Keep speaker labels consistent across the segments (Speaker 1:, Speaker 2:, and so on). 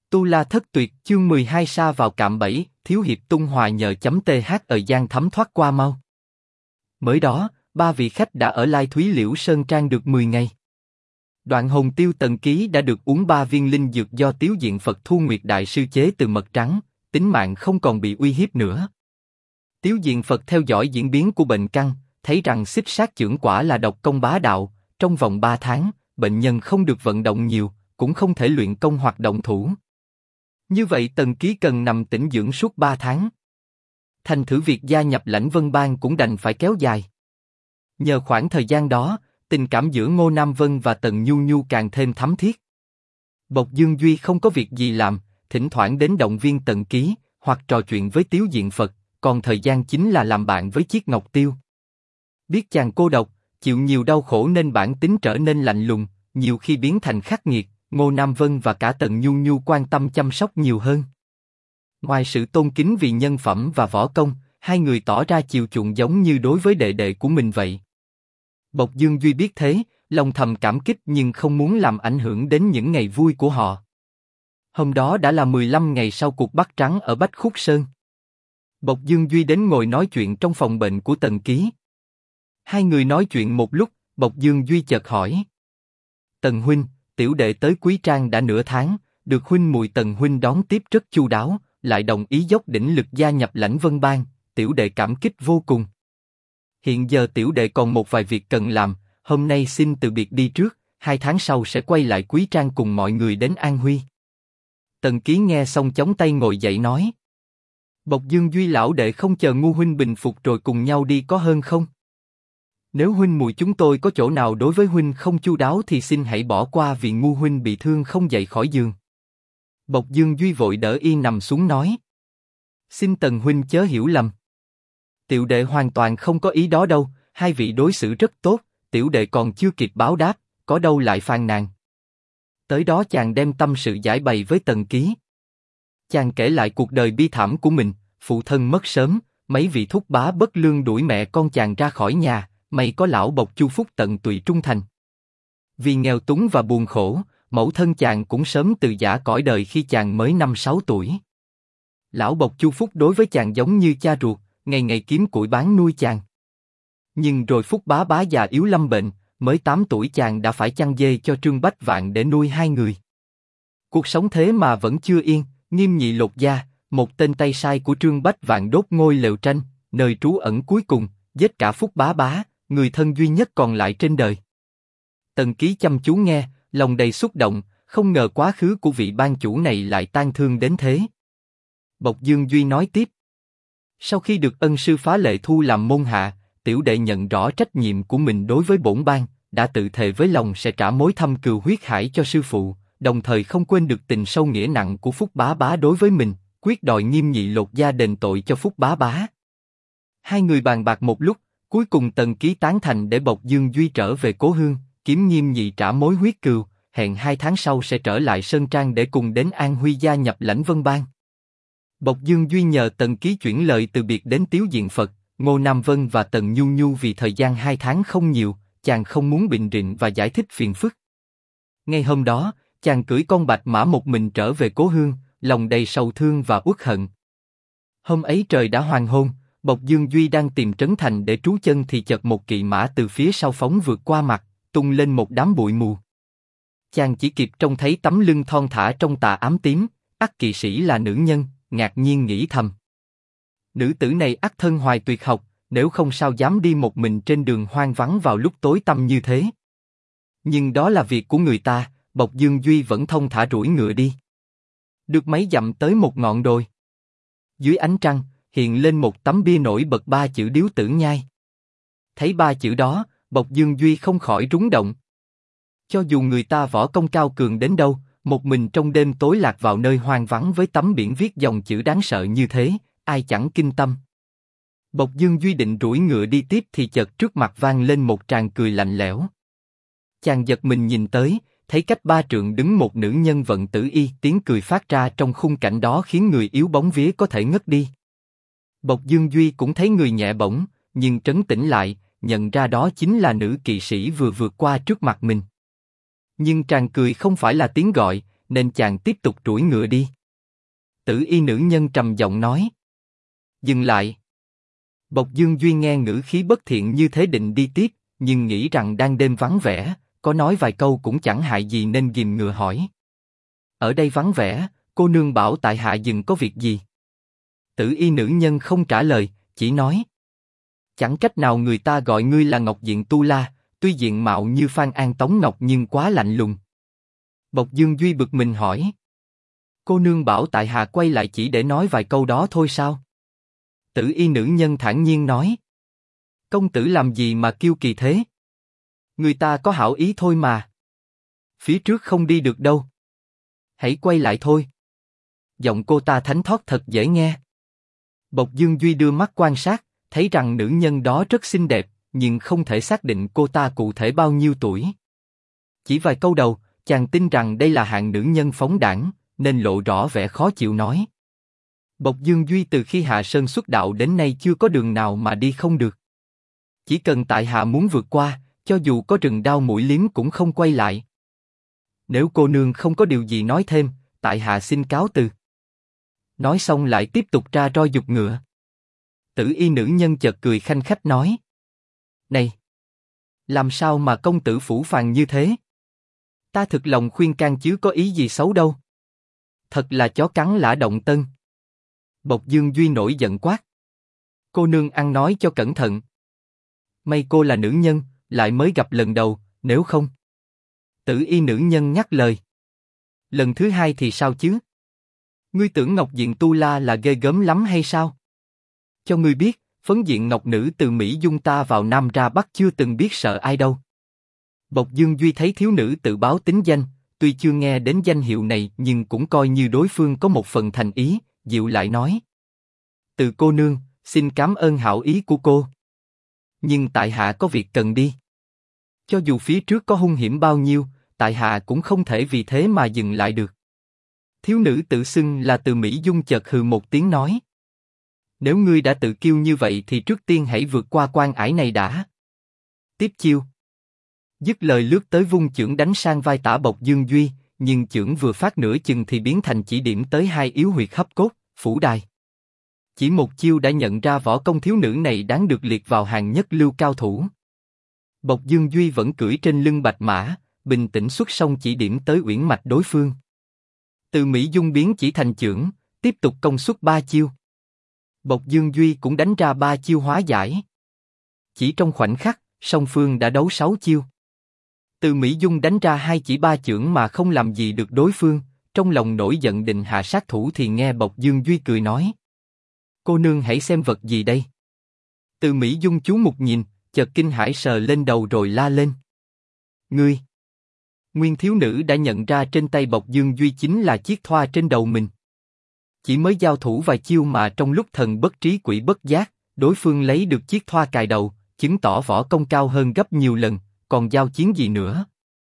Speaker 1: Tu La Thất Tuyệt chương 12 sa vào cạm bẫy, thiếu hiệp tung hòa nhờ .th ở Giang thấm thoát qua mau. Mới đó, ba vị khách đã ở Lai Thúy Liễu Sơn Trang được 10 ngày. Đoạn hồn tiêu Tần Ký đã được uống 3 viên linh dược do Tiếu Diện Phật Thu Nguyệt Đại Sư chế từ mật trắng, tính mạng không còn bị uy hiếp nữa. Tiếu Diện Phật theo dõi diễn biến của bệnh căn, thấy rằng xích sát chưởng quả là độc công bá đạo, trong vòng 3 tháng, bệnh nhân không được vận động nhiều, cũng không thể luyện công hoặc động thủ. Như vậy Tần Ký cần nằm tĩnh dưỡng suốt 3 tháng. Thành thử việc gia nhập Lãnh Vân Bang cũng đành phải kéo dài. Nhờ khoảng thời gian đó, tình cảm giữa Ngô Nam Vân và Tần Nhu Nhu càng thêm thắm thiết. Bộc Dương Duy không có việc gì làm, thỉnh thoảng đến động viên Tần Ký, hoặc trò chuyện với Tiếu Diện Phật, còn thời gian chính là làm bạn với Chiết Ngọc Tiêu. Biết chàng cô độc, chịu nhiều đau khổ nên bản tính trở nên lạnh lùng, nhiều khi biến thành khắc nghiệt. Ngô Nam Vân và cả Tần Nhu Nhu quan tâm chăm sóc nhiều hơn. Ngoài sự tôn kính vì nhân phẩm và võ công, hai người tỏ ra chiều chuộng giống như đối với đệ đệ của mình vậy. Bộc Dương Duy biết thế, lòng thầm cảm kích nhưng không muốn làm ảnh hưởng đến những ngày vui của họ. Hôm đó đã là 15 ngày sau cuộc bắt trắng ở Bách Khúc Sơn. Bộc Dương Duy đến ngồi nói chuyện trong phòng bệnh của Tần Ký. Hai người nói chuyện một lúc, Bộc Dương Duy chợt hỏi: Tần huynh, tiểu đệ tới Quý Trang đã nửa tháng, được huynh muội Tần huynh đón tiếp rất chu đáo, lại đồng ý dốc đỉnh lực gia nhập Lãnh Vân Bang, tiểu đệ cảm kích vô cùng. Hiện giờ tiểu đệ còn một vài việc cần làm, hôm nay xin từ biệt đi trước, 2 tháng sau sẽ quay lại Quý Trang cùng mọi người đến An Huy. Tần Ký nghe xong chống tay ngồi dậy nói: Bộc Dương Duy lão đệ không chờ Ngu huynh bình phục rồi cùng nhau đi có hơn không? Nếu huynh muội chúng tôi có chỗ nào đối với huynh không chu đáo thì xin hãy bỏ qua vì Ngu huynh bị thương không dậy khỏi giường. Bộc Dương Duy vội đỡ y nằm xuống nói: Xin Tần huynh chớ hiểu lầm. Tiểu đệ hoàn toàn không có ý đó đâu, hai vị đối xử rất tốt, tiểu đệ còn chưa kịp báo đáp, có đâu lại phàn nàn. Tới đó chàng đem tâm sự giải bày với Tần Ký. Chàng kể lại cuộc đời bi thảm của mình, phụ thân mất sớm, mấy vị thúc bá bất lương đuổi mẹ con chàng ra khỏi nhà. May có lão Bộc Chu Phúc tận tụy trung thành. Vì nghèo túng và buồn khổ, mẫu thân chàng cũng sớm từ giã cõi đời khi chàng mới 5-6 tuổi. Lão Bộc Chu Phúc đối với chàng giống như cha ruột, ngày ngày kiếm củi bán nuôi chàng. Nhưng rồi Phúc bá già yếu lâm bệnh, mới 8 tuổi chàng đã phải chăn dê cho Trương Bách Vạn để nuôi hai người. Cuộc sống thế mà vẫn chưa yên, Nghiêm Nhị lột da, một tên tay sai của Trương Bách Vạn đốt ngôi Lều Tranh, nơi trú ẩn cuối cùng, giết cả Phúc bá, người thân duy nhất còn lại trên đời. Tần Ký chăm chú nghe, lòng đầy xúc động, không ngờ quá khứ của vị ban chủ này lại tang thương đến thế. Bộc Dương Duy nói tiếp: Sau khi được ân sư Phá Lệ thu làm môn hạ, tiểu đệ nhận rõ trách nhiệm của mình đối với bổn bang, đã tự thề với lòng sẽ trả mối thâm cừu huyết hải cho sư phụ, đồng thời không quên được tình sâu nghĩa nặng của Phúc bá đối với mình, quyết đòi Nghiêm Nhị lột da đền tội cho Phúc bá. Hai người bàn bạc một lúc. Cuối cùng Tần Ký tán thành để Bộc Dương Duy trở về cố hương, kiếm Nghiêm Nhị trả mối huyết cừu, hẹn 2 tháng sau sẽ trở lại Sơn Trang để cùng đến An Huy gia nhập Lãnh Vân Bang. Bộc Dương Duy nhờ Tần Ký chuyển lời từ biệt đến Tiếu Diện Phật, Ngô Nam Vân và Tần Nhu Nhu vì thời gian 2 tháng không nhiều, chàng không muốn bình rịnh và giải thích phiền phức. Ngay hôm đó, chàng cưỡi con bạch mã một mình trở về cố hương, lòng đầy sầu thương và uất hận. Hôm ấy trời đã hoàng hôn. Bộc Dương Duy đang tìm trấn thành để trú chân thì chợt một kỵ mã từ phía sau phóng vượt qua mặt, tung lên một đám bụi mù. Chàng chỉ kịp trông thấy tấm lưng thon thả trong tà ám tím, ắt kỵ sĩ là nữ nhân, ngạc nhiên nghĩ thầm. Nữ tử này ắt thân hoài tuyệt học, nếu không sao dám đi một mình trên đường hoang vắng vào lúc tối tăm như thế. Nhưng đó là việc của người ta, Bộc Dương Duy vẫn thông thả rủi ngựa đi. Được mấy dặm tới một ngọn đồi. Dưới ánh trăng, hiện lên một tấm bia nổi bật 3 chữ Điếu Tử Nhai. Thấy 3 chữ đó, Bộc Dương Duy không khỏi rúng động. Cho dù người ta võ công cao cường đến đâu, một mình trong đêm tối lạc vào nơi hoang vắng với tấm biển viết dòng chữ đáng sợ như thế, ai chẳng kinh tâm. Bộc Dương Duy định rủi ngựa đi tiếp thì chợt trước mặt vang lên một tràng cười lạnh lẽo. Chàng giật mình nhìn tới, thấy cách 3 trượng đứng một nữ nhân vận tử y, tiếng cười phát ra trong khung cảnh đó khiến người yếu bóng vía có thể ngất đi. Bộc Dương Duy cũng thấy người nhẹ bỗng, nhưng trấn tĩnh lại, nhận ra đó chính là nữ kỵ sĩ vừa vượt qua trước mặt mình. Nhưng tràng cười không phải là tiếng gọi, nên chàng tiếp tục trủi ngựa đi. Tử y nữ nhân trầm giọng nói. Dừng lại. Bộc Dương Duy nghe ngữ khí bất thiện như thế định đi tiếp, nhưng nghĩ rằng đang đêm vắng vẻ, có nói vài câu cũng chẳng hại gì nên ghìm ngựa hỏi. Ở đây vắng vẻ, cô nương bảo tại hạ dừng có việc gì? Tử y nữ nhân không trả lời, chỉ nói. Chẳng trách nào người ta gọi ngươi là Ngọc Diện Tu La, tuy diện mạo như Phan An Tống Ngọc nhưng quá lạnh lùng. Bộc Dương Duy bực mình hỏi. Cô nương bảo tại hạ quay lại chỉ để nói vài câu đó thôi sao? Tử y nữ nhân thản nhiên nói. Công tử làm gì mà kiêu kỳ thế? Người ta có hảo ý thôi mà. Phía trước không đi được đâu. Hãy quay lại thôi. Giọng cô ta thánh thót thật dễ nghe. Bộc Dương Duy đưa mắt quan sát, thấy rằng nữ nhân đó rất xinh đẹp, nhưng không thể xác định cô ta cụ thể bao nhiêu tuổi. Chỉ vài câu đầu, chàng tin rằng đây là hạng nữ nhân phóng đãng, nên lộ rõ vẻ khó chịu nói. Bộc Dương Duy từ khi hạ sơn xuất đạo đến nay chưa có đường nào mà đi không được. Chỉ cần tại hạ muốn vượt qua, cho dù có rừng đao mũi liếm cũng không quay lại. Nếu cô nương không có điều gì nói thêm, tại hạ xin cáo từ. Nói xong lại tiếp tục ra roi giục ngựa. Tử y nữ nhân chợt cười khanh khách nói. Này! Làm sao mà công tử phủ phàng như thế? Ta thực lòng khuyên can chứ có ý gì xấu đâu. Thật là chó cắn lã động tân. Bộc Dương Duy nổi giận quát. Cô nương ăn nói cho cẩn thận. May cô là nữ nhân, lại mới gặp lần đầu, nếu không. Tử y nữ nhân nhắc lời. Lần thứ hai thì sao chứ? Ngươi tưởng Ngọc Diện Tu La là ghê gớm lắm hay sao? Cho ngươi biết, phấn diện ngọc nữ từ Mỹ Dung ta vào Nam ra Bắc chưa từng biết sợ ai đâu. Bộc Dương Duy thấy thiếu nữ tự báo tính danh, tuy chưa nghe đến danh hiệu này nhưng cũng coi như đối phương có một phần thành ý, dịu lại nói. Từ cô nương, xin cảm ơn hảo ý của cô. Nhưng tại hạ có việc cần đi. Cho dù phía trước có hung hiểm bao nhiêu, tại hạ cũng không thể vì thế mà dừng lại được. Thiếu nữ tự xưng là từ Mỹ Dung chợt hừ một tiếng nói. Nếu ngươi đã tự kiêu như vậy thì trước tiên hãy vượt qua quan ải này đã. Tiếp chiêu. Dứt lời lướt tới vung chưởng đánh sang vai tả Bộc Dương Duy, nhưng chưởng vừa phát nửa chừng thì biến thành chỉ điểm tới hai yếu huyệt hấp cốt, phủ đài. Chỉ một chiêu đã nhận ra võ công thiếu nữ này đáng được liệt vào hàng nhất lưu cao thủ. Bộc Dương Duy vẫn cưỡi trên lưng bạch mã, bình tĩnh xuất song chỉ điểm tới uyển mạch đối phương. Từ Mỹ Dung biến chỉ thành chưởng, tiếp tục công suất 3 chiêu. Bộc Dương Duy cũng đánh ra 3 chiêu hóa giải. Chỉ trong khoảnh khắc, song phương đã đấu 6 chiêu. Từ Mỹ Dung đánh ra 2 chỉ 3 chưởng mà không làm gì được đối phương, trong lòng nổi giận định hạ sát thủ thì nghe Bộc Dương Duy cười nói. Cô nương hãy xem vật gì đây. Từ Mỹ Dung chú mục nhìn, chợt kinh hãi sờ lên đầu rồi la lên. Ngươi! Nguyên thiếu nữ đã nhận ra trên tay Bộc Dương Duy chính là chiếc thoa trên đầu mình. Chỉ mới giao thủ vài chiêu mà trong lúc thần bất trí quỷ bất giác, đối phương lấy được chiếc thoa cài đầu, chứng tỏ võ công cao hơn gấp nhiều lần, còn giao chiến gì nữa.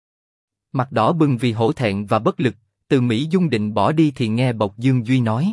Speaker 1: Mặt đỏ bừng vì hổ thẹn và bất lực, Từ Mỹ Dung định bỏ đi thì nghe Bộc Dương Duy nói.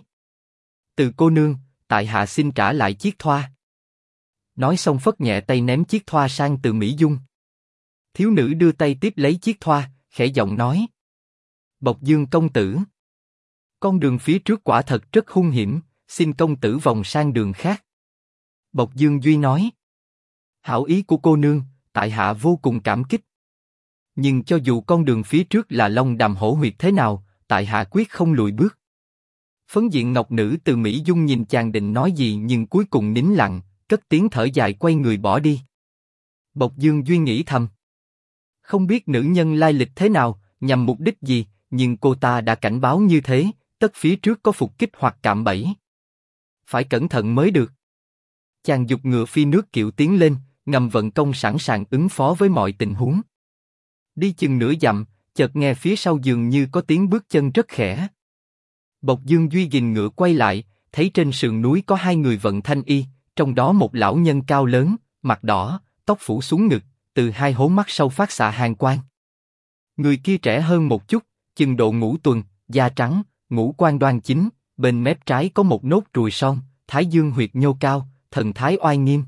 Speaker 1: Từ cô nương, tại hạ xin trả lại chiếc thoa. Nói xong phất nhẹ tay ném chiếc thoa sang Từ Mỹ Dung. Thiếu nữ đưa tay tiếp lấy chiếc thoa, khẽ giọng nói. Bộc Dương công tử. Con đường phía trước quả thật rất hung hiểm, xin công tử vòng sang đường khác. Bộc Dương Duy nói. Hảo ý của cô nương, tại hạ vô cùng cảm kích. Nhưng cho dù con đường phía trước là long đàm hổ huyệt thế nào, tại hạ quyết không lùi bước. Phấn diện ngọc nữ Từ Mỹ Dung nhìn chàng định nói gì nhưng cuối cùng nín lặng, cất tiếng thở dài quay người bỏ đi. Bộc Dương Duy nghĩ thầm. Không biết nữ nhân lai lịch thế nào, nhằm mục đích gì, nhưng cô ta đã cảnh báo như thế, tất phía trước có phục kích hoặc cạm bẫy. Phải cẩn thận mới được. Chàng giục ngựa phi nước kiệu tiến lên, ngầm vận công sẵn sàng ứng phó với mọi tình huống. Đi chừng nửa dặm, chợt nghe phía sau dường như có tiếng bước chân rất khẽ. Bộc Dương Duy ghìm ngựa quay lại, thấy trên sườn núi có 2 người vận thanh y, trong đó một lão nhân cao lớn, mặt đỏ, tóc phủ xuống ngực, từ 2 hố mắt sâu phát xạ hàn quang. Người kia trẻ hơn một chút, chừng độ ngũ tuần, da trắng, ngũ quan đoan chính, bên mép trái có một nốt ruồi son, thái dương huyệt nhô cao, thần thái oai nghiêm.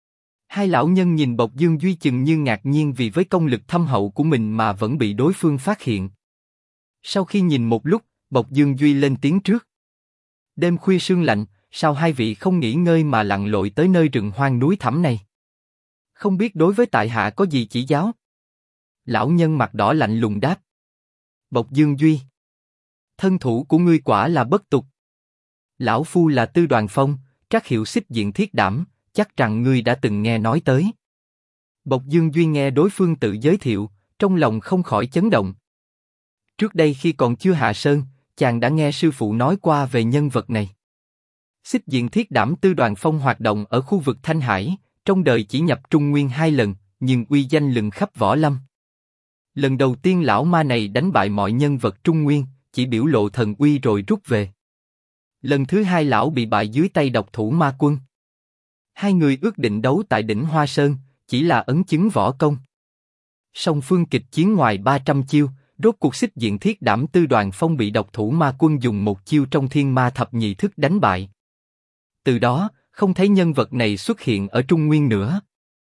Speaker 1: 2 lão nhân nhìn Bộc Dương Duy chừng như ngạc nhiên vì với công lực thâm hậu của mình mà vẫn bị đối phương phát hiện. Sau khi nhìn một lúc, Bộc Dương Duy lên tiếng trước. Đêm khuya sương lạnh, sao hai vị không nghỉ ngơi mà lặn lội tới nơi rừng hoang núi thẳm này? Không biết đối với tại hạ có gì chỉ giáo? Lão nhân mặt đỏ lạnh lùng đáp. Bộc Dương Duy, thân thủ của ngươi quả là bất tục. Lão phu là Tư Đoàn Phong, trắc hiệu xích diện thiết đảm, chắc rằng ngươi đã từng nghe nói tới. Bộc Dương Duy nghe đối phương tự giới thiệu, trong lòng không khỏi chấn động. Trước đây khi còn chưa hạ sơn, chàng đã nghe sư phụ nói qua về nhân vật này. Xích diện thiết đảm Tư Đoàn Phong hoạt động ở khu vực Thanh Hải, trong đời chỉ nhập Trung Nguyên 2 lần, nhưng uy danh lừng khắp võ lâm. Lần đầu tiên lão ma này đánh bại mọi nhân vật Trung Nguyên, chỉ biểu lộ thần uy rồi rút về. Lần thứ 2 lão bị bại dưới tay độc thủ ma quân. Hai người ước định đấu tại đỉnh Hoa Sơn, chỉ là ấn chứng võ công. Song phương kịch chiến ngoài 300 chiêu, rốt cuộc xích diện thiết đảm Tư Đoàn Phong bị độc thủ ma quân dùng một chiêu trong Thiên Ma Thập Nhị Thức đánh bại. Từ đó, không thấy nhân vật này xuất hiện ở Trung Nguyên nữa.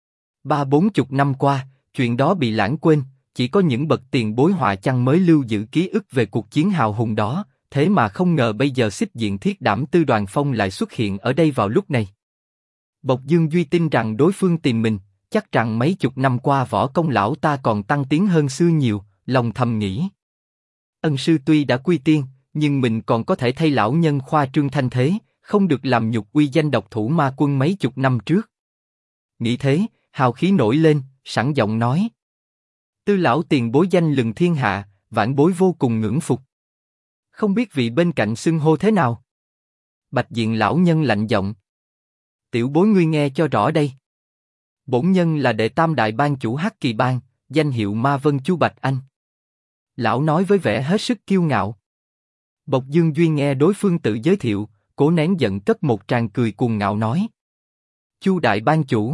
Speaker 1: 30-40 năm qua, chuyện đó bị lãng quên, chỉ có những bậc tiền bối họa chăng mới lưu giữ ký ức về cuộc chiến hào hùng đó, thế mà không ngờ bây giờ xích diện thiết đảm Tư Đoàn Phong lại xuất hiện ở đây vào lúc này. Bộc Dương Duy tin rằng đối phương tìm mình, chắc rằng mấy chục năm qua võ công lão ta còn tăng tiến hơn xưa nhiều, lòng thầm nghĩ. Ân sư tuy đã quy tiên, nhưng mình còn có thể thay lão nhân khoa trương thanh thế, không được làm nhục uy danh độc thủ ma quân mấy chục năm trước. Nghĩ thế, hào khí nổi lên, sẵn giọng nói. Tư lão tiền bối danh lừng thiên hạ, vãn bối vô cùng ngưỡng phục. Không biết vị bên cạnh xưng hô thế nào? Bạch diện lão nhân lạnh giọng. Tiểu bối ngươi nghe cho rõ đây. Bổn nhân là đệ tam đại ban chủ Hắc Kỳ Bang, danh hiệu Ma Vân Chu Bạch Anh. Lão nói với vẻ hết sức kiêu ngạo. Bộc Dương Duy nghe đối phương tự giới thiệu, cố nén giận cất một tràng cười cuồng ngạo nói. Chu đại ban chủ.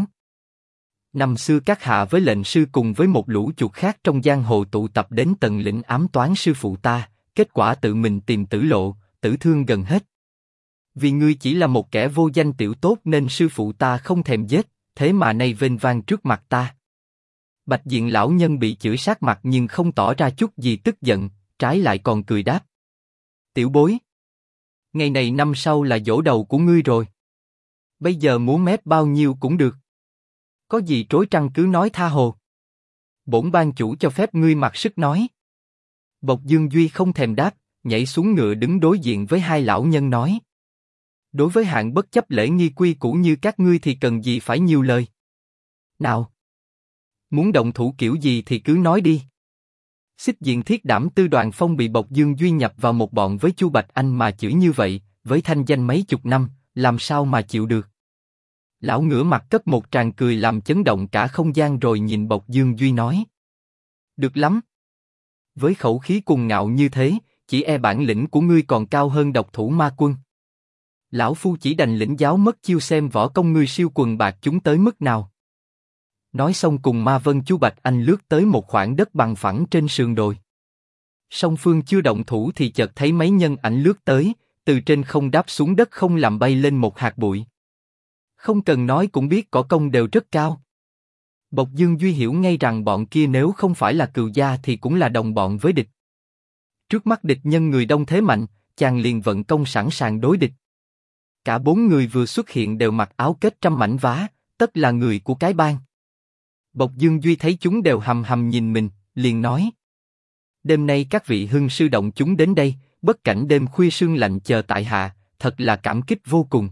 Speaker 1: Năm xưa các hạ với lệnh sư cùng với một lũ chuột khác trong giang hồ tụ tập đến Tần Lĩnh ám toán sư phụ ta, kết quả tự mình tìm tử lộ, tử thương gần hết. Vì ngươi chỉ là một kẻ vô danh tiểu tốt nên sư phụ ta không thèm giết, thế mà nay vênh vang trước mặt ta. Bạch diện lão nhân bị chửi sát mặt nhưng không tỏ ra chút gì tức giận, trái lại còn cười đáp. Tiểu bối, ngày này năm sau là giỗ đầu của ngươi rồi. Bây giờ muốn mép bao nhiêu cũng được. Có gì trối trăng cứ nói tha hồ. Bổn ban chủ cho phép ngươi mặc sức nói. Bộc Dương Duy không thèm đáp, nhảy xuống ngựa đứng đối diện với hai lão nhân nói. Đối với hạng bất chấp lễ nghi quy củ như các ngươi thì cần gì phải nhiều lời. Nào, muốn động thủ kiểu gì thì cứ nói đi. Xích diện thiết đảm Tư Đoàn Phong bị Bộc Dương Duy nhập vào một bọn với Chu Bạch Anh mà chửi như vậy, với thanh danh mấy chục năm, làm sao mà chịu được. Lão ngửa mặt cất một tràng cười làm chấn động cả không gian rồi nhìn Bộc Dương Duy nói. Được lắm. Với khẩu khí cuồng ngạo như thế, chỉ e bản lĩnh của ngươi còn cao hơn độc thủ ma quân. Lão phu chỉ đành lĩnh giáo mất chiêu xem võ công ngươi siêu quần bạc chúng tới mức nào. Nói xong cùng Ma Vân Chu Bạch Anh lướt tới một khoảng đất bằng phẳng trên sườn đồi. Song phương chưa động thủ thì chợt thấy mấy nhân ảnh lướt tới, từ trên không đáp xuống đất không làm bay lên một hạt bụi. Không cần nói cũng biết cỏ công đều rất cao. Bộc Dương Duy hiểu ngay rằng bọn kia nếu không phải là cừu gia thì cũng là đồng bọn với địch. Trước mắt địch nhân người đông thế mạnh, chàng liền vận công sẵn sàng đối địch. Cả 4 người vừa xuất hiện đều mặc áo kết trăm mảnh vá, tất là người của cái bang. Bộc Dương Duy thấy chúng đều hầm hầm nhìn mình, liền nói. Đêm nay các vị hưng sư động chúng đến đây, bất cảnh đêm khuya sương lạnh chờ tại hạ, thật là cảm kích vô cùng.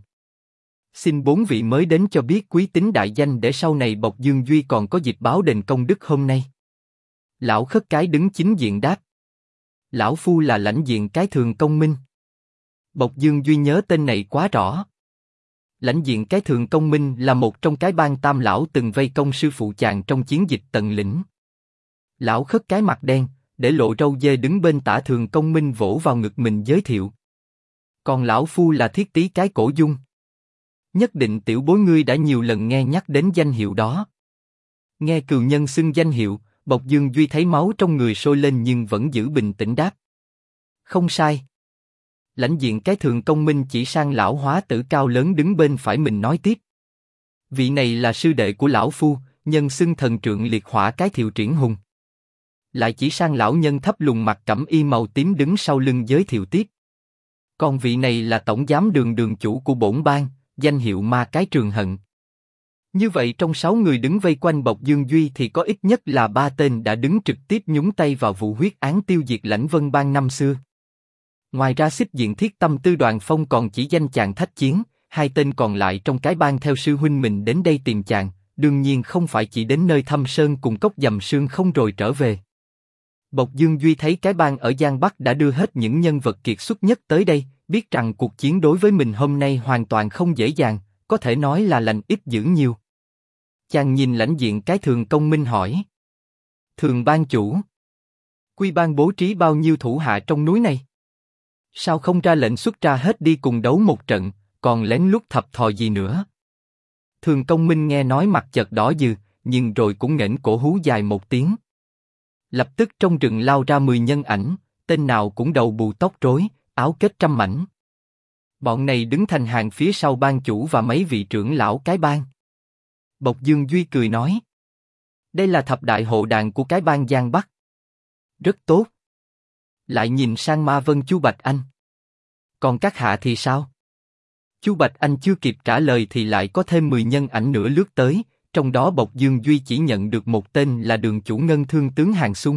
Speaker 1: Xin 4 vị mới đến cho biết quý tính đại danh để sau này Bộc Dương Duy còn có dịp báo đền công đức hôm nay. Lão khất cái đứng chính diện đáp. Lão phu là lãnh diện cái Thường Công Minh. Bộc Dương Duy nhớ tên này quá rõ. Lãnh diện cái Thường Công Minh là một trong cái bang tam lão từng vây công sư phụ chàng trong chiến dịch Tần Lĩnh. Lão khất cái mặt đen, để lộ râu dê đứng bên tả Thường Công Minh vỗ vào ngực mình giới thiệu. Còn lão phu là Thiết Tý cái Cổ Dung. Nhất định tiểu bối ngươi đã nhiều lần nghe nhắc đến danh hiệu đó. Nghe cừu nhân xưng danh hiệu, Bộc Dương Duy thấy máu trong người sôi lên nhưng vẫn giữ bình tĩnh đáp. Không sai. Lãnh diện cái Thường Công Minh chỉ sang lão hóa tử cao lớn đứng bên phải mình nói tiếp. Vị này là sư đệ của lão phu, nhân xưng thần trượng liệt hỏa cái Thiệu Triển Hùng. Lại chỉ sang lão nhân thấp lùn mặt cẩm y màu tím đứng sau lưng giới thiệu tiếp. Còn vị này là tổng giám đường chủ của bổn bang, danh hiệu Ma Cái Trường Hận. Như vậy trong 6 người đứng vây quanh Bộc Dương Duy thì có ít nhất là 3 tên đã đứng trực tiếp nhúng tay vào vụ huyết án tiêu diệt Lãnh Vân Bang năm xưa. Ngoài ra xích diện Thiết Tâm Tư Đoàn Phong còn chỉ danh chàng thách chiến, 2 tên còn lại trong cái bang theo sư huynh mình đến đây tìm chàng, đương nhiên không phải chỉ đến nơi thâm sơn cùng cốc dầm sương không rồi trở về. Bộc Dương Duy thấy cái bang ở Giang Bắc đã đưa hết những nhân vật kiệt xuất nhất tới đây, biết rằng cuộc chiến đối với mình hôm nay hoàn toàn không dễ dàng, có thể nói là lành ít dữ nhiều. Chàng nhìn lãnh diện cái Thường Công Minh hỏi. Thường ban chủ, Quy bang bố trí bao nhiêu thủ hạ trong núi này? Sao không ra lệnh xuất ra hết đi cùng đấu một trận, còn lén lút thập thò gì nữa? Thường Công Minh nghe nói mặt chợt đỏ dừ, nhưng rồi cũng nghển cổ hú dài một tiếng. Lập tức trong rừng lao ra 10 nhân ảnh, tên nào cũng đầu bù tóc rối, áo kết trăm mảnh. Bọn này đứng thành hàng phía sau ban chủ và mấy vị trưởng lão cái bang. Bộc Dương Duy cười nói. Đây là thập đại hộ đàn của cái bang Giang Bắc. Rất tốt. Lại nhìn sang Ma Vân Chu Bạch Anh. Còn các hạ thì sao? Chu Bạch Anh chưa kịp trả lời thì lại có thêm 10 nhân ảnh nữa lướt tới, trong đó Bộc Dương Duy chỉ nhận được một tên là đường chủ Ngân Thương tướng Hàng Xung.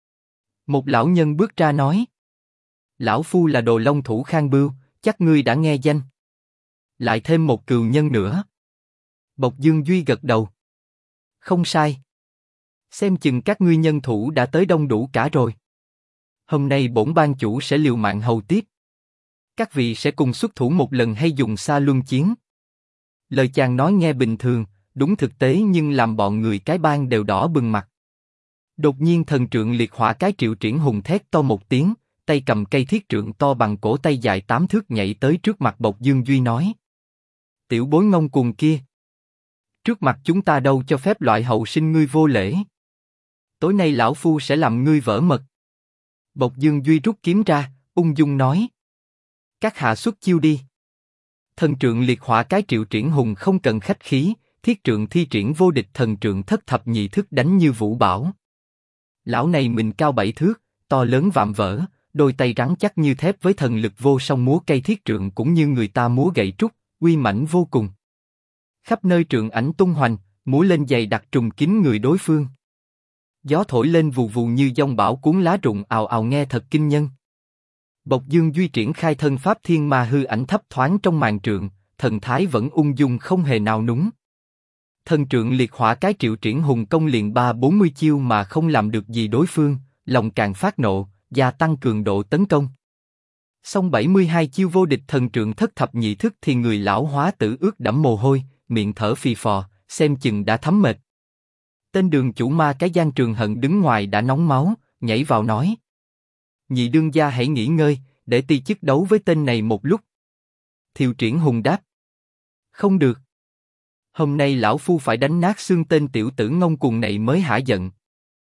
Speaker 1: Một lão nhân bước ra nói. Lão phu là Đồ Long thủ Khang Bưu, chắc ngươi đã nghe danh. Lại thêm một cừu nhân nữa. Bộc Dương Duy gật đầu. Không sai. Xem chừng các ngươi nhân thủ đã tới đông đủ cả rồi. Hôm nay bổn ban chủ sẽ liều mạng hầu tiếp. Các vị sẽ cùng xuất thủ một lần hay dùng xa luân chiến? Lời chàng nói nghe bình thường, đúng thực tế nhưng làm bọn người cái bang đều đỏ bừng mặt. Đột nhiên thần trượng liệt hỏa cái Triệu Triển Hùng thét to một tiếng, tay cầm cây thiết trượng to bằng cổ tay dài 8 thước nhảy tới trước mặt Bộc Dương Duy nói. Tiểu bối ngông cuồng kia. Trước mặt chúng ta đâu cho phép loại hậu sinh ngươi vô lễ. Tối nay lão phu sẽ làm ngươi vỡ mật. Bộc Dương Duy rút kiếm ra, ung dung nói. Các hạ xuất chiêu đi. Thần trượng liệt hỏa cái Triệu Triển Hùng không cần khách khí, thiết trượng thi triển vô địch thần trượng thất thập nhị thức đánh như vũ bão. Lão này mình cao 7 thước, to lớn vạm vỡ, đôi tay rắn chắc như thép với thần lực vô song múa cây thiết trượng cũng như người ta múa gậy trúc, uy mãnh vô cùng. Khắp nơi trượng ảnh tung hoành, múa lên dày đặc trùng kín người đối phương. Gió thổi lên vù vù như giông bão cuốn lá rụng ào ào nghe thật kinh nhân. Bộc Dương Duy triển khai thân pháp thiên ma hư ảnh thấp thoáng trong màn trượng, thần thái vẫn ung dung không hề nào núng. Thần trượng liệt hỏa cái Triệu Triển Hùng công liền 30-40 chiêu mà không làm được gì đối phương, lòng càng phát nộ, gia tăng cường độ tấn công. Xong 72 chiêu vô địch thần trượng thất thập nhị thức thì người lão hóa tử ướt đẫm mồ hôi, miệng thở phì phò, xem chừng đã thấm mệt. Tên đường chủ Ma Cái Giang Trường Hận đứng ngoài đã nóng máu, nhảy vào nói. Nhị đương gia hãy nghỉ ngơi, để ti chức đấu với tên này một lúc. Thiều Triển Hùng đáp. Không được. Hôm nay lão phu phải đánh nát xương tên tiểu tử ngông cuồng này mới hả giận.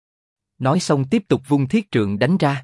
Speaker 1: Nói xong tiếp tục vung thiết trượng đánh ra.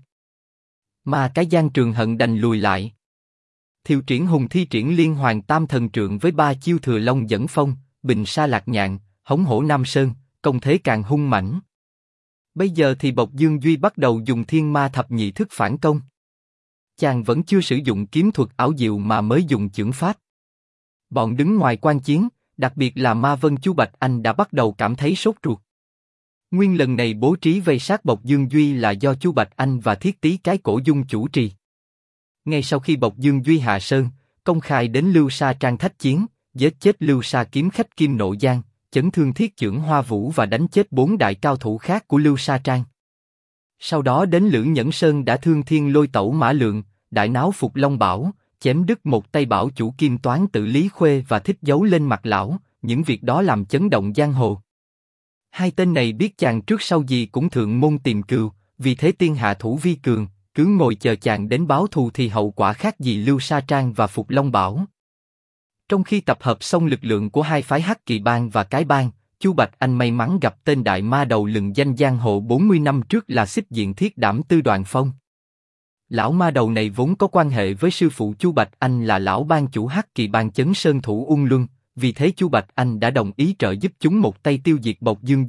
Speaker 1: Ma Cái Giang Trường Hận đành lùi lại. Thiều Triển Hùng thi triển liên hoàn tam thần trượng với 3 chiêu thừa long dẫn phong, bình sa lạc nhạn, hống hổ Nam Sơn, công thế càng hung mãnh. Bây giờ thì Bộc Dương Duy bắt đầu dùng thiên ma thập nhị thức phản công. Chàng vẫn chưa sử dụng kiếm thuật ảo diệu mà mới dùng chưởng pháp. Bọn đứng ngoài quan chiến, đặc biệt là Ma Vân Chu Bạch Anh đã bắt đầu cảm thấy sốt ruột. Nguyên lần này bố trí vây sát Bộc Dương Duy là do Chu Bạch Anh và Thiết Tý cái Cổ Dung chủ trì. Ngay sau khi Bộc Dương Duy hạ sơn, công khai đến Lưu Sa Trang thách chiến, giết chết Lưu Sa kiếm khách Kim Nộ Giang, chấn thương Thiết Chưởng Hoa Vũ và đánh chết 4 đại cao thủ khác của Lưu Sa Trang. Sau đó đến Lưỡng Nhẫn Sơn đã thương Thiên Lôi Tẩu Mã Lượng, đại náo Phục Long Bảo, chém đứt một tay bảo chủ Kim Toán Tự Lý Khuê và thích giấu lên mặt lão, những việc đó làm chấn động giang hồ. Hai tên này biết chàng trước sau gì cũng thượng môn tìm cừu, vì thế tiên hạ thủ vi cường, cứ ngồi chờ chàng đến báo thù thì hậu quả khác gì Lưu Sa Trang và Phục Long Bảo. Trong khi tập hợp xong lực lượng của hai phái Hắc Kỳ Bang và Cái Bang, Chu Bạch Anh may mắn gặp tên đại ma đầu lừng danh giang hồ 40 năm trước là Xích Diện Thiết Đảm Tư Đoàn Phong. Lão ma đầu này vốn có quan hệ với sư phụ Chu Bạch Anh là lão ban chủ Hắc Kỳ Bang Chấn Sơn Thủ Ung Luân, vì thế Chu Bạch Anh đã đồng ý trợ giúp chúng một tay tiêu diệt Bộc Dương Duy,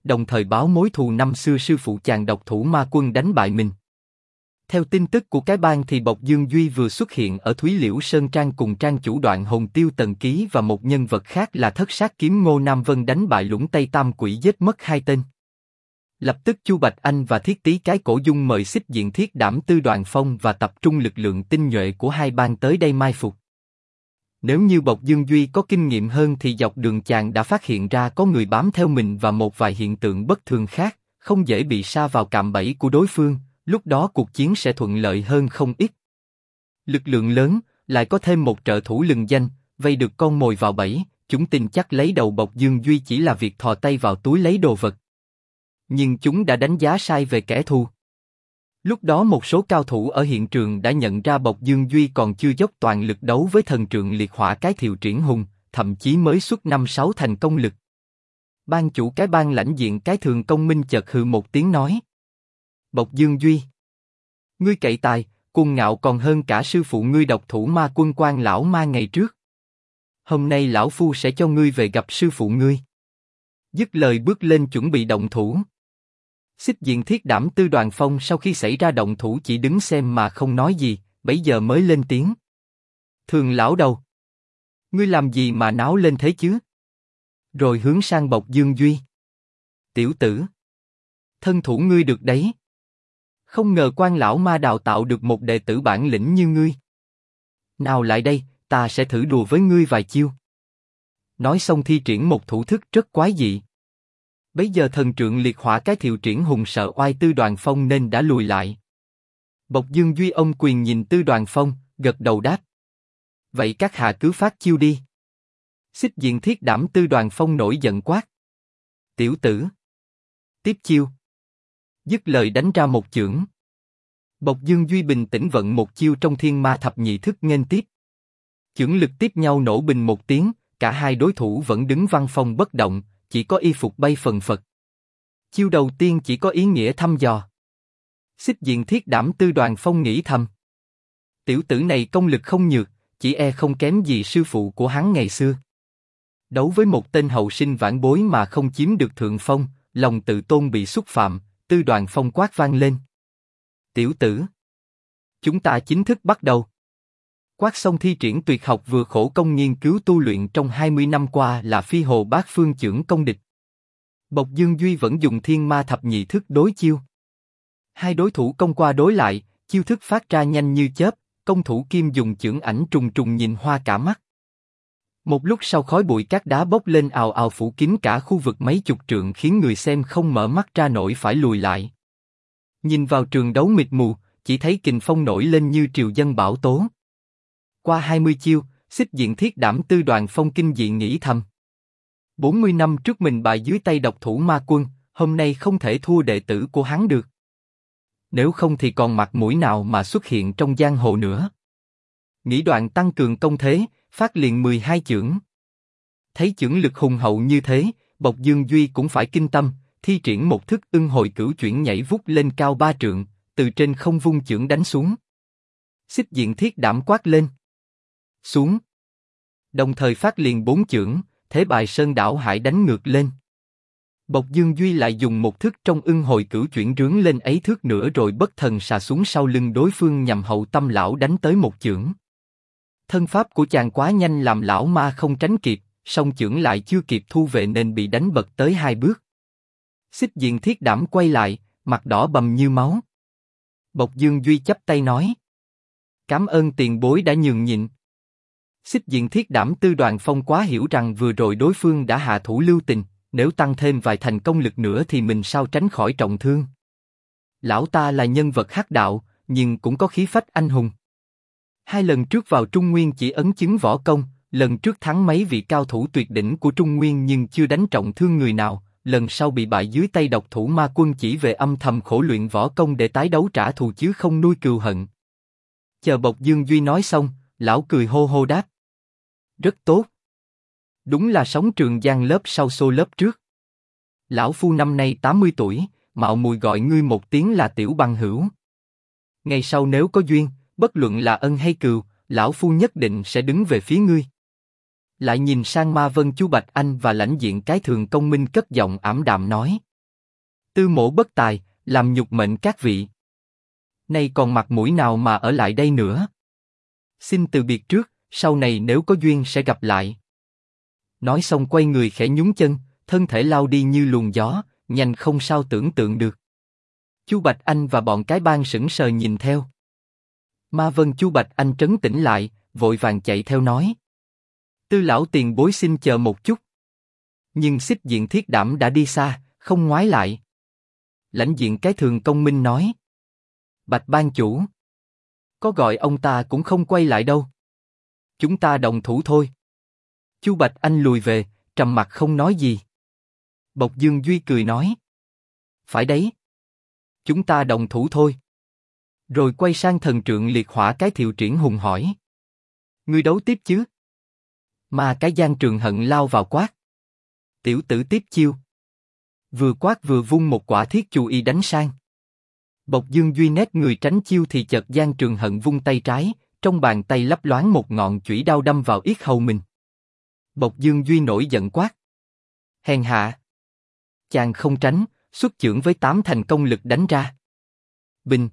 Speaker 1: đồng thời báo mối thù năm xưa sư phụ chàng độc thủ ma quân đánh bại mình. Theo tin tức của cái bang thì Bộc Dương Duy vừa xuất hiện ở Thúy Liễu Sơn Trang cùng trang chủ Đoạn Hồn Tiêu Tần Ký và một nhân vật khác là Thất Sát Kiếm Ngô Nam Vân đánh bại Lũng Tây Tam Quỷ, giết mất 2 tên. Lập tức Chu Bạch Anh và Thiết Tý Cái Cổ Dung mời Xích Diện Thiết Đảm Tư Đoàn Phong và tập trung lực lượng tinh nhuệ của hai bang tới đây mai phục. Nếu như Bộc Dương Duy có kinh nghiệm hơn thì dọc đường chàng đã phát hiện ra có người bám theo mình và một vài hiện tượng bất thường khác, không dễ bị sa vào cạm bẫy của đối phương, lúc đó cuộc chiến sẽ thuận lợi hơn không ít. Lực lượng lớn, lại có thêm một trợ thủ lừng danh, vây được con mồi vào bẫy, chúng tin chắc lấy đầu Bộc Dương Duy chỉ là việc thò tay vào túi lấy đồ vật. Nhưng chúng đã đánh giá sai về kẻ thù. Lúc đó một số cao thủ ở hiện trường đã nhận ra Bộc Dương Duy còn chưa dốc toàn lực đấu với thần trượng liệt hỏa cái Thiệu Triển Hùng, thậm chí mới xuất 5-6 thành công lực. Ban chủ cái bang lãnh diện cái Thường Công Minh chợt hừ một tiếng nói: Bộc Dương Duy, ngươi cậy tài, cuồng ngạo còn hơn cả sư phụ ngươi độc thủ ma quân Quan lão ma ngày trước. Hôm nay lão phu sẽ cho ngươi về gặp sư phụ ngươi. Dứt lời bước lên chuẩn bị động thủ. Xích Diện Thiết Đảm Tư Đoàn Phong sau khi xảy ra động thủ chỉ đứng xem mà không nói gì, bấy giờ mới lên tiếng: Thường lão đầu, ngươi làm gì mà náo lên thế chứ? Rồi hướng sang Bộc Dương Duy: Tiểu tử, thân thủ ngươi được đấy. Không ngờ Quan lão ma đào tạo được một đệ tử bản lĩnh như ngươi. Nào lại đây, ta sẽ thử đùa với ngươi vài chiêu. Nói xong thi triển một thủ thức rất quái dị. Bấy giờ thần trượng liệt hỏa cái Thiệu Triển Hùng sợ oai Tư Đoàn Phong nên đã lùi lại. Bộc Dương Duy ôm quyền nhìn Tư Đoàn Phong, gật đầu đáp: Vậy các hạ cứ phát chiêu đi. Xích Diện Thiết Đảm Tư Đoàn Phong nổi giận quát: Tiểu tử, tiếp chiêu. Dứt lời đánh ra một chưởng. Bộc Dương Duy bình tĩnh vận một chiêu trong Thiên Ma Thập Nhị Thức nghênh tiếp. Chưởng lực tiếp nhau nổ bình một tiếng, cả hai đối thủ vẫn đứng văn phong bất động, chỉ có y phục bay phần phật. Chiêu đầu tiên chỉ có ý nghĩa thăm dò. Xích Diện Thiết Đảm Tư Đoàn Phong nghĩ thầm: Tiểu tử này công lực không nhược, chỉ e không kém gì sư phụ của hắn ngày xưa. Đấu với một tên hậu sinh vãn bối mà không chiếm được thượng phong, lòng tự tôn bị xúc phạm. Tư Đoàn Phong quát vang lên: Tiểu tử, chúng ta chính thức bắt đầu. Quát xong thi triển tuyệt học vừa khổ công nghiên cứu tu luyện trong 20 năm qua là Phi Hồ Bát Phương chưởng công địch. Bộc Dương Duy vẫn dùng Thiên Ma Thập Nhị Thức đối chiêu. Hai đối thủ công qua đối lại, chiêu thức phát ra nhanh như chớp, công thủ kim dùng chưởng ảnh trùng trùng nhìn hoa cả mắt. Một lúc sau khói bụi cát đá bốc lên ào ào phủ kín cả khu vực mấy chục trượng khiến người xem không mở mắt ra nổi phải lùi lại. Nhìn vào trường đấu mịt mù, chỉ thấy kình phong nổi lên như triều dân bão tố. Qua 20 chiêu, Xích Diện Thiết Đảm Tư Đoàn Phong kinh dị nghĩ thầm: 40 năm trước mình bại dưới tay độc thủ ma quân, hôm nay không thể thua đệ tử của hắn được. Nếu không thì còn mặt mũi nào mà xuất hiện trong giang hồ nữa. Nghĩ đoạn tăng cường công thế, phát liền 12 chưởng. Thấy chưởng lực hùng hậu như thế, Bộc Dương Duy cũng phải kinh tâm, thi triển một thức Ưng Hồi Cửu Chuyển nhảy vút lên cao 3 trượng, từ trên không vung chưởng đánh xuống. Xích Diện Thiết Đảm quát lên: Xuống! Đồng thời phát liền 4 chưởng, thế bài sơn đảo hải đánh ngược lên. Bộc Dương Duy lại dùng một thức trong Ưng Hồi Cửu Chuyển rướn lên ấy thước nữa rồi bất thần xà xuống sau lưng đối phương nhằm hậu tâm lão đánh tới một chưởng. Thân pháp của chàng quá nhanh làm lão ma không tránh kịp, song chưởng lại chưa kịp thu về nên bị đánh bật tới 2 bước. Xích Diện Thiết Đảm quay lại, mặt đỏ bầm như máu. Bộc Dương Duy chắp tay nói: Cảm ơn tiền bối đã nhường nhịn. Xích Diện Thiết Đảm Tư Đoàn Phong quá hiểu rằng vừa rồi đối phương đã hạ thủ lưu tình, nếu tăng thêm vài thành công lực nữa thì mình sao tránh khỏi trọng thương. Lão ta là nhân vật hắc đạo, nhưng cũng có khí phách anh hùng. 2 lần trước vào Trung Nguyên chỉ ấn chứng võ công, lần trước thắng mấy vị cao thủ tuyệt đỉnh của Trung Nguyên nhưng chưa đánh trọng thương người nào, lần sau bị bại dưới tay độc thủ ma quân chỉ về âm thầm khổ luyện võ công để tái đấu trả thù chứ không nuôi cừu hận. Chờ Bộc Dương Duy nói xong, lão cười hô hô đáp: Rất tốt. Đúng là sóng Trường Giang lớp sau xô lớp trước. Lão phu năm nay 80 tuổi, mạo muội gọi ngươi một tiếng là tiểu bằng hữu. Ngày sau nếu có duyên, bất luận là ân hay cừu, lão phu nhất định sẽ đứng về phía ngươi. Lại nhìn sang Ma Vân Chu Bạch Anh và lãnh diện cái Thường Công Minh cất giọng ảm đạm nói: Tư mổ bất tài, làm nhục mệnh các vị. Nay còn mặt mũi nào mà ở lại đây nữa? Xin từ biệt trước, sau này nếu có duyên sẽ gặp lại. Nói xong quay người khẽ nhún chân, thân thể lao đi như luồng gió, nhanh không sao tưởng tượng được. Chu Bạch Anh và bọn cái bang sững sờ nhìn theo. Ma Vân Chu Bạch Anh trấn tĩnh lại, vội vàng chạy theo nói: Tư lão tiền bối xin chờ một chút. Nhưng Xích Diện Thiết Đảm đã đi xa, không ngoái lại. Lãnh Diện cái Thường Công Minh nói: Bạch ban chủ, có gọi ông ta cũng không quay lại đâu. Chúng ta đồng thủ thôi. Chu Bạch Anh lùi về, trầm mặt không nói gì. Bộc Dương Duy cười nói: Phải đấy. Chúng ta đồng thủ thôi. Rồi quay sang Thần Trượng Liệt Hỏa cái Thiệu Triển Hùng hỏi: Ngươi đấu tiếp chứ? Mà cái Giang Trường Hận lao vào quát: Tiểu tử tiếp chiêu. Vừa quát vừa vung một quả thiết chù y đánh sang. Bộc Dương Duy nét người tránh chiêu thì chợt Giang Trường Hận vung tay trái, trong bàn tay lấp loáng một ngọn chủy đao đâm vào yết hầu mình. Bộc Dương Duy nổi giận quát: Hèn hạ! Chàng không tránh, xuất chưởng với 8 thành công lực đánh ra. Bình!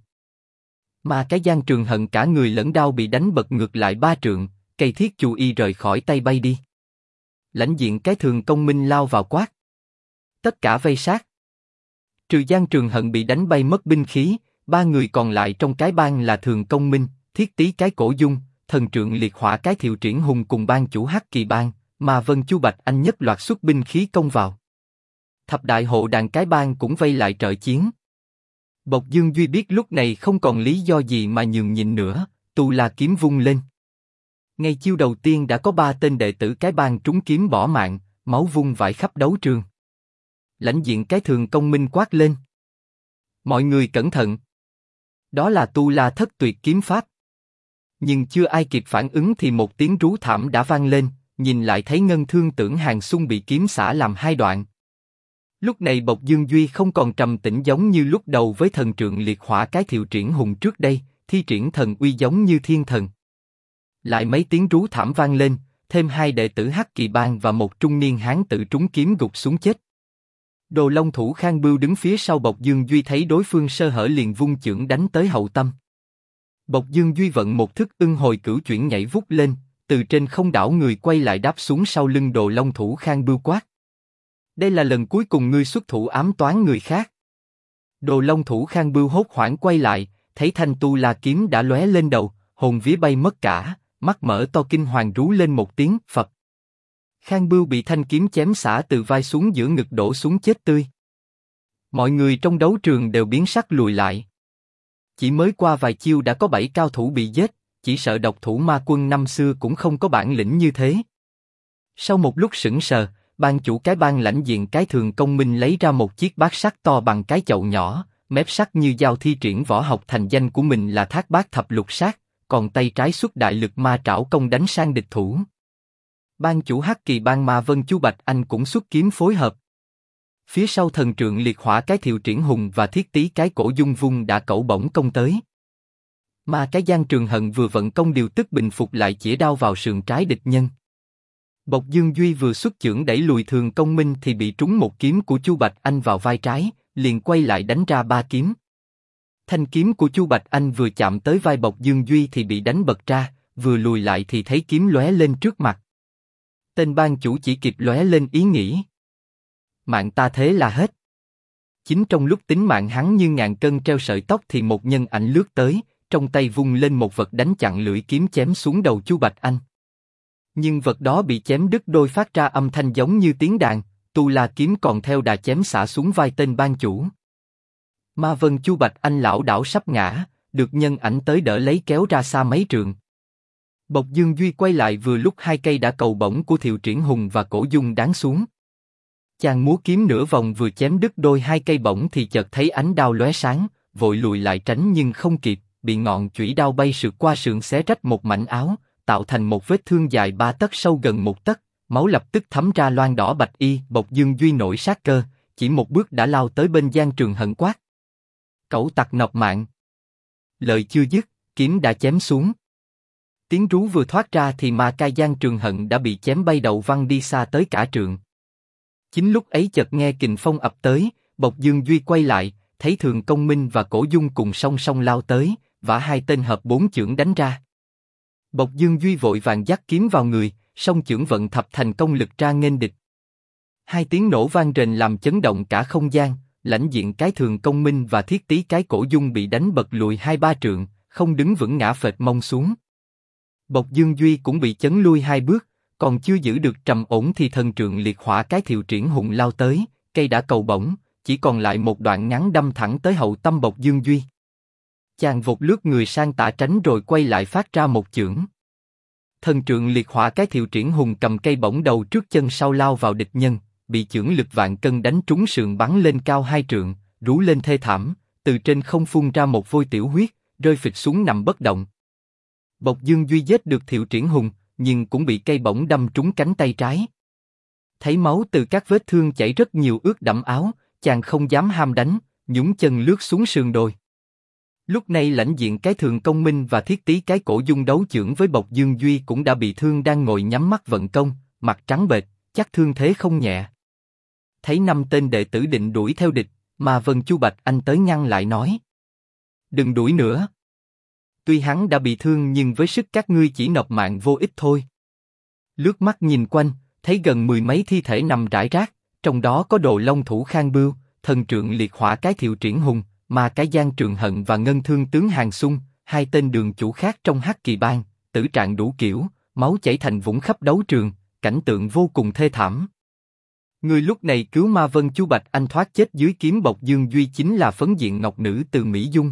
Speaker 1: Mà cái Giang Trường Hận cả người lẫn đao bị đánh bật ngược lại 3 trượng, cây thiết chù y rời khỏi tay bay đi. Lãnh Diện cái Thường Công Minh lao vào quát: Tất cả vây sát! Trừ Giang Trường Hận bị đánh bay mất binh khí, 3 người còn lại trong cái bang là Thường Công Minh, Thiết Tý cái Cổ Dung, Thần Trượng Liệt Hỏa cái Thiệu Triển Hùng cùng bang chủ Hắc Kỳ bang, mà Vân Chu Bạch Anh nhất loạt xuất binh khí công vào. Thập đại hộ đàn cái bang cũng vây lại trợ chiến. Bộc Dương Duy biết lúc này không còn lý do gì mà nhường nhịn nữa, Tu La kiếm vung lên. Ngay chiêu đầu tiên đã có 3 tên đệ tử cái bang trúng kiếm bỏ mạng, máu vung vãi khắp đấu trường. Lãnh Diện cái Thường Công Minh quát lên: Mọi người cẩn thận! Đó là Tu La thất tuyệt kiếm pháp. Nhưng chưa ai kịp phản ứng thì một tiếng rú thảm đã vang lên, nhìn lại thấy Ngân Thương Tưởng Hàng Xung bị kiếm xả làm 2 đoạn. Lúc này Bộc Dương Duy không còn trầm tĩnh giống như lúc đầu với Thần Trượng Liệt Hỏa cái Thiệu Triển Hùng trước đây, thi triển thần uy giống như thiên thần. Lại mấy tiếng rú thảm vang lên, thêm 2 đệ tử Hắc Kỳ bang và một trung niên hán tử trúng kiếm gục xuống chết. Đồ Long thủ Khang Bưu đứng phía sau Bộc Dương Duy thấy đối phương sơ hở liền vung chưởng đánh tới hậu tâm. Bộc Dương Duy vận một thức ưng hồi cửu chuyển nhảy vút lên, từ trên không đảo người quay lại đáp xuống sau lưng Đồ Long thủ Khang Bưu quát: Đây là lần cuối cùng ngươi xuất thủ ám toán người khác. Đồ Long thủ Khang Bưu hốt hoảng quay lại, thấy thanh Tu La kiếm đã lóe lên đầu, hồn vía bay mất cả, mắt mở to kinh hoàng rú lên một tiếng phập. Khang Bưu bị thanh kiếm chém xả từ vai xuống giữa ngực đổ xuống chết tươi. Mọi người trong đấu trường đều biến sắc lùi lại. Chỉ mới qua vài chiêu đã có 7 cao thủ bị giết, chỉ sợ độc thủ ma quân năm xưa cũng không có bản lĩnh như thế. Sau một lúc sững sờ, ban chủ cái bang Lãnh Diện cái Thường Công Minh lấy ra một chiếc bát sắt to bằng cái chậu nhỏ, mép sắt như dao thi triển võ học thành danh của mình là Thác Bát Thập Lục Sát, còn tay trái xuất đại lực ma trảo công đánh sang địch thủ. Ban chủ Hắc Kỳ bang Ma Vân Chu Bạch Anh cũng xuất kiếm phối hợp. Phía sau Thần Trượng Liệt Hỏa cái Thiệu Triển Hùng và Thiết Tý cái Cổ Dung vung đã cẩu bổng công tới. Mà cái Giang Trường Hận vừa vận công điều tức bình phục lại chĩa đao vào sườn trái địch nhân. Bộc Dương Duy vừa xuất chưởng đẩy lùi Thường Công Minh thì bị trúng một kiếm của Chu Bạch Anh vào vai trái, liền quay lại đánh ra 3 kiếm. Thanh kiếm của Chu Bạch Anh vừa chạm tới vai Bộc Dương Duy thì bị đánh bật ra, vừa lùi lại thì thấy kiếm lóe lên trước mặt. Tên ban chủ chỉ kịp lóe lên ý nghĩ: mạng ta thế là hết. Chính trong lúc tính mạng hắn như ngàn cân treo sợi tóc thì một nhân ảnh lướt tới, trong tay vung lên một vật đánh chặn lưỡi kiếm chém xuống đầu Chu Bạch Anh. Nhưng vật đó bị chém đứt đôi phát ra âm thanh giống như tiếng đàn, Tu La kiếm còn theo đà chém xả xuống vai tên ban chủ. Ma Vân Chu Bạch Anh lảo đảo sắp ngã, được nhân ảnh tới đỡ lấy kéo ra xa mấy trượng. Bộc Dương Duy quay lại vừa lúc 2 cây đã cầu bổng của Thiệu Triển Hùng và Cổ Dung đáng xuống. Chàng múa kiếm nửa vòng vừa chém đứt đôi 2 cây bổng thì chợt thấy ánh đao lóe sáng, vội lùi lại tránh nhưng không kịp, bị ngọn chủy đao bay sượt qua sườn xé rách một mảnh áo, tạo thành một vết thương dài 3 tấc sâu gần 1 tấc, máu lập tức thấm ra loang đỏ bạch y. Bộc Dương Duy nổi sát cơ, chỉ một bước đã lao tới bên Giang Trường Hận quát: Cẩu tặc nộp mạng! Lời chưa dứt, kiếm đã chém xuống. Tiếng rú vừa thoát ra thì ma cai Giang Trường Hận đã bị chém bay đầu văng đi xa tới cả trượng. Chính lúc ấy chợt nghe kình phong ập tới, Bộc Dương Duy quay lại, thấy Thường Công Minh và Cổ Dung cùng song song lao tới, vả hai tên hợp bốn chưởng đánh ra. Bộc Dương Duy vội vàng giắt kiếm vào người, song chưởng vận thập thành công lực ra nghênh địch. Hai tiếng nổ vang rền làm chấn động cả không gian, lãnh diện cái Thường Công Minh và thiết tí cái Cổ Dung bị đánh bật lùi 2-3 trượng, không đứng vững ngã phệt mông xuống. Bộc Dương Duy cũng bị chấn lui 2 bước, còn chưa giữ được trầm ổn thì thần trượng liệt hỏa cái Thiệu Triển Hùng lao tới, cây đã cầu bổng, chỉ còn lại một đoạn ngắn đâm thẳng tới hậu tâm Bộc Dương Duy. Chàng vụt lướt người sang tả tránh rồi quay lại phát ra một chưởng. Thần trượng liệt hỏa cái Thiệu Triển Hùng cầm cây bổng đầu trước chân sau lao vào địch nhân, bị chưởng lực vạn cân đánh trúng sườn bắn lên cao 2 trượng, rú lên thê thảm, từ trên không phun ra một vôi tiểu huyết, rơi phịch xuống nằm bất động. Bộc Dương Duy giết được Thiệu Triển Hùng, nhưng cũng bị cây bổng đâm trúng cánh tay trái. Thấy máu từ các vết thương chảy rất nhiều ướt đẫm áo, chàng không dám ham đánh, nhúng chân lướt xuống sườn đồi. Lúc này lãnh diện cái Thường Công Minh và thiết tí cái Cổ Dung đấu chưởng với Bộc Dương Duy cũng đã bị thương đang ngồi nhắm mắt vận công, mặt trắng bệch, chắc thương thế không nhẹ. Thấy 5 tên đệ tử định đuổi theo địch, mà Vân Chu Bạch Anh tới ngăn lại nói: đừng đuổi nữa. Tuy hắn đã bị thương nhưng với sức các ngươi chỉ nộp mạng vô ích thôi. Lướt mắt nhìn quanh, thấy gần 10 mấy thi thể nằm rải rác, trong đó có Đồ Long Thủ Khang Bưu, thần trượng liệt hỏa cái Thiệu Triển Hùng, mà cái Giang Trường Hận và Ngân Thương tướng Hàng Xung, hai tên đường chủ khác trong Hắc Kỳ Bang, tử trạng đủ kiểu, máu chảy thành vũng khắp đấu trường, cảnh tượng vô cùng thê thảm. Người lúc này cứu Ma Vân Chu Bạch Anh thoát chết dưới kiếm Bộc Dương Duy chính là Phấn Diện Ngọc Nữ từ Mỹ Dung.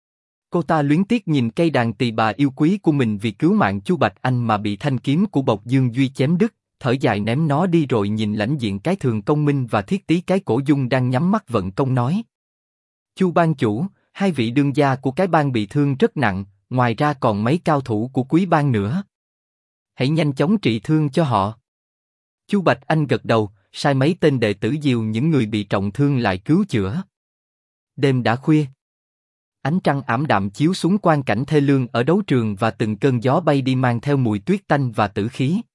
Speaker 1: Cô ta luyến tiếc nhìn cây đàn tỳ bà yêu quý của mình vì cứu mạng Chu Bạch Anh mà bị thanh kiếm của Bộc Dương Duy chém đứt, thở dài ném nó đi rồi nhìn lãnh diện cái Thường Công Minh và thiết tí cái Cổ Dung đang nhắm mắt vận công nói: Chu ban chủ, hai vị đương gia của cái bang bị thương rất nặng, ngoài ra còn mấy cao thủ của quý bang nữa. Hãy nhanh chóng trị thương cho họ. Chu Bạch Anh gật đầu, sai mấy tên đệ tử dìu những người bị trọng thương lại cứu chữa. Đêm đã khuya. Ánh trăng ảm đạm chiếu xuống quang cảnh thê lương ở đấu trường và từng cơn gió bay đi mang theo mùi tuyết tanh và tử khí.